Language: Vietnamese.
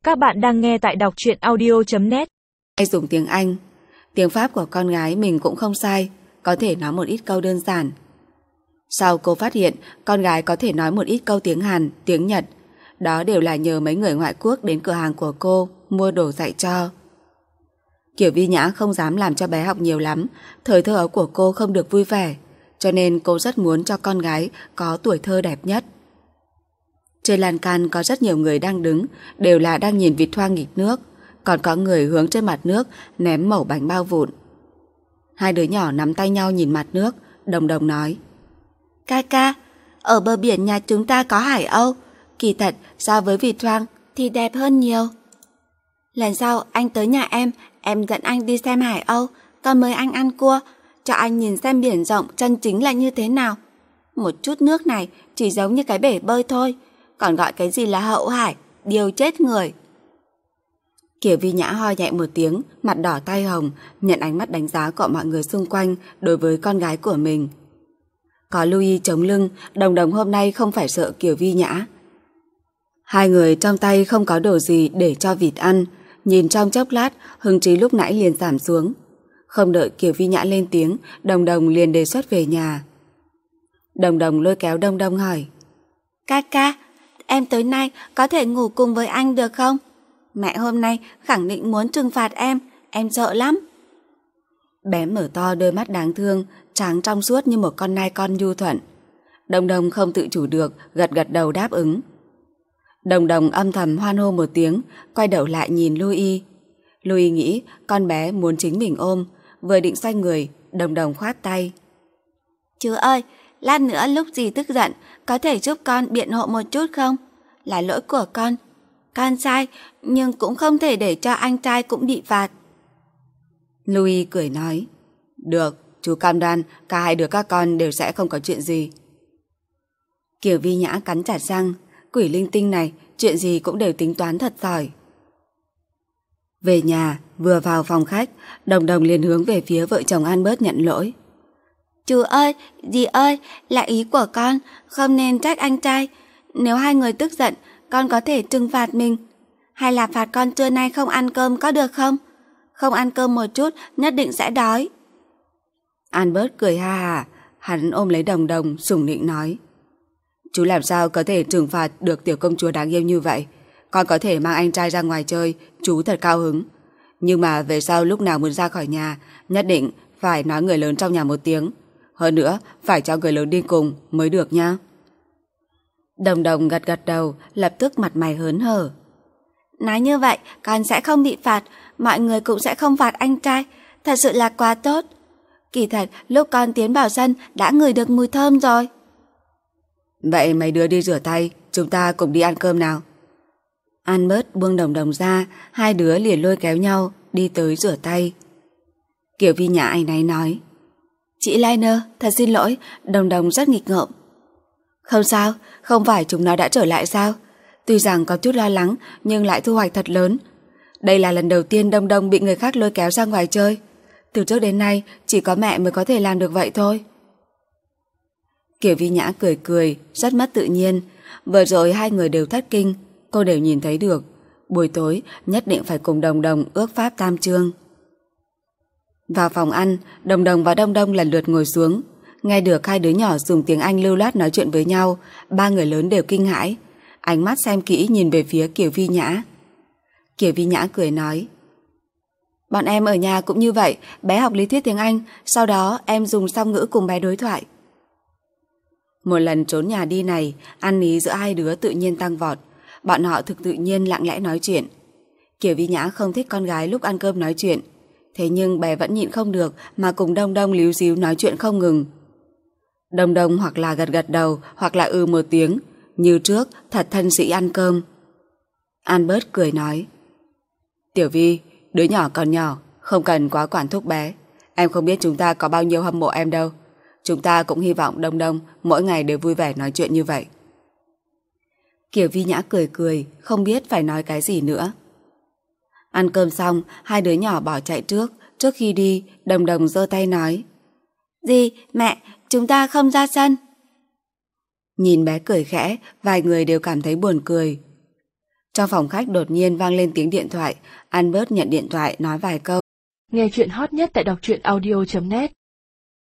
Các bạn đang nghe tại đọc truyện audio.net. Hay dùng tiếng Anh. Tiếng Pháp của con gái mình cũng không sai, có thể nói một ít câu đơn giản. Sau cô phát hiện con gái có thể nói một ít câu tiếng Hàn, tiếng Nhật. Đó đều là nhờ mấy người ngoại quốc đến cửa hàng của cô mua đồ dạy cho. Kiểu Vi Nhã không dám làm cho bé học nhiều lắm, thời thơ ấu của cô không được vui vẻ, cho nên cô rất muốn cho con gái có tuổi thơ đẹp nhất. Trên lan can có rất nhiều người đang đứng, đều là đang nhìn vịt thoa nghịch nước, còn có người hướng trên mặt nước ném mẩu bánh bao vụn. Hai đứa nhỏ nắm tay nhau nhìn mặt nước, Đồng Đồng nói: Ca, ở bờ biển nhà chúng ta có hải âu, kỳ thật so với vịt thoang thì đẹp hơn nhiều. Lần sau anh tới nhà em dẫn anh đi xem hải âu, còn mời anh ăn cua, cho anh nhìn xem biển rộng chân chính là như thế nào. Một chút nước này chỉ giống như cái bể bơi thôi, còn gọi cái gì là hậu hải, điều chết người. Kiều Vi Nhã ho nhẹ một tiếng, mặt đỏ tai hồng, nhận ánh mắt đánh giá của mọi người xung quanh đối với con gái của mình. Có Louis chống lưng, Đồng Đồng hôm nay không phải sợ Kiều Vi Nhã. Hai người trong tay không có đồ gì để cho vịt ăn, nhìn trong chốc lát, hứng chí lúc nãy liền giảm xuống. Không đợi Kiều Vi Nhã lên tiếng, Đồng Đồng liền đề xuất về nhà. Đồng Đồng lôi kéo Đông Đông hỏi: Ca, em tối nay có thể ngủ cùng với anh được không? Mẹ hôm nay khẳng định muốn trừng phạt em sợ lắm. Bé mở to đôi mắt đáng thương, trắng trong suốt như một con nai con nhu thuận. Đồng Đồng không tự chủ được, gật đầu đáp ứng. Đồng Đồng âm thầm hoan hô một tiếng, quay đầu lại nhìn Louis. Louis nghĩ con bé muốn chính mình ôm, vừa định xoay người, Đồng Đồng khoát tay: Chú ơi, lát nữa lúc dì tức giận có thể giúp con biện hộ một chút không? Là lỗi của con sai, nhưng cũng không thể để cho anh trai cũng bị phạt. Louis cười nói: Được, chú cam đoan cả hai đứa các con đều sẽ không có chuyện gì. Kiều Vi Nhã cắn chặt răng, quỷ linh tinh này chuyện gì cũng đều tính toán thật giỏi. Về nhà, vừa vào phòng khách, Đồng Đồng liền hướng về phía vợ chồng Albert nhận lỗi: Chú ơi, dì ơi, là ý của con, không nên trách anh trai. Nếu hai người tức giận, con có thể trừng phạt mình. Hay là phạt con trưa nay không ăn cơm có được không? Không ăn cơm một chút, nhất định sẽ đói. Albert cười ha hả, hắn ôm lấy Đồng Đồng, sủng nịnh nói: Chú làm sao có thể trừng phạt được tiểu công chúa đáng yêu như vậy? Con có thể mang anh trai ra ngoài chơi, chú thật cao hứng. Nhưng mà về sau lúc nào muốn ra khỏi nhà, nhất định phải nói người lớn trong nhà một tiếng. Hơn nữa, phải cho người lớn đi cùng mới được nha. Đồng Đồng gật đầu, lập tức mặt mày hớn hở. Nói như vậy, con sẽ không bị phạt, mọi người cũng sẽ không phạt anh trai. Thật sự là quá tốt. Kỳ thật, lúc con tiến vào sân đã ngửi được mùi thơm rồi. Vậy mấy đứa đi rửa tay, chúng ta cùng đi ăn cơm nào. Albert buông Đồng Đồng ra, hai đứa liền lôi kéo nhau đi tới rửa tay. Kiều Vi Nhã áy náy nói: Chị Liner, thật xin lỗi, Đồng Đồng rất nghịch ngợm. Không sao, không phải chúng nó đã trở lại sao? Tuy rằng có chút lo lắng, nhưng lại thu hoạch thật lớn. Đây là lần đầu tiên Đông Đông bị người khác lôi kéo ra ngoài chơi. Từ trước đến nay, chỉ có mẹ mới có thể làm được vậy thôi. Kiều Vi Nhã cười, rất mất tự nhiên. Vừa rồi hai người đều thất kinh, cô đều nhìn thấy được. Buổi tối nhất định phải cùng Đồng Đồng ước pháp tam chương. Vào phòng ăn, Đồng Đồng và Đông Đông lần lượt ngồi xuống. Nghe được hai đứa nhỏ dùng tiếng Anh lưu loát nói chuyện với nhau, ba người lớn đều kinh hãi, ánh mắt xem kỹ nhìn về phía Kiều Vi Nhã. Kiều Vi Nhã cười nói: Bọn em ở nhà cũng như vậy, bé học lý thuyết tiếng Anh, sau đó em dùng song ngữ cùng bé đối thoại. Một lần trốn nhà đi này, ăn ý giữa hai đứa tự nhiên tăng vọt. Bọn họ thực tự nhiên lặng lẽ nói chuyện. Kiều Vi Nhã không thích con gái lúc ăn cơm nói chuyện, thế nhưng bé vẫn nhịn không được mà cùng Đông Đông líu díu nói chuyện không ngừng. Đông Đông hoặc là gật đầu hoặc là một tiếng, như trước thật thân sĩ ăn cơm. Albert cười nói: Tiểu Vi, đứa nhỏ còn nhỏ, không cần quá quản thúc bé. Em không biết chúng ta có bao nhiêu hâm mộ em đâu. Chúng ta cũng hy vọng Đông Đông mỗi ngày đều vui vẻ nói chuyện như vậy. Kiều Vi Nhã cười, không biết phải nói cái gì nữa. Ăn cơm xong, hai đứa nhỏ bỏ chạy trước khi đi, Đồng Đồng giơ tay nói: Dì, mẹ, chúng ta không ra sân. Nhìn bé cười khẽ, vài người đều cảm thấy buồn cười. Trong phòng khách đột nhiên vang lên tiếng điện thoại. Albert nhận điện thoại nói vài câu. Nghe chuyện hot nhất tại đọc truyện audio.net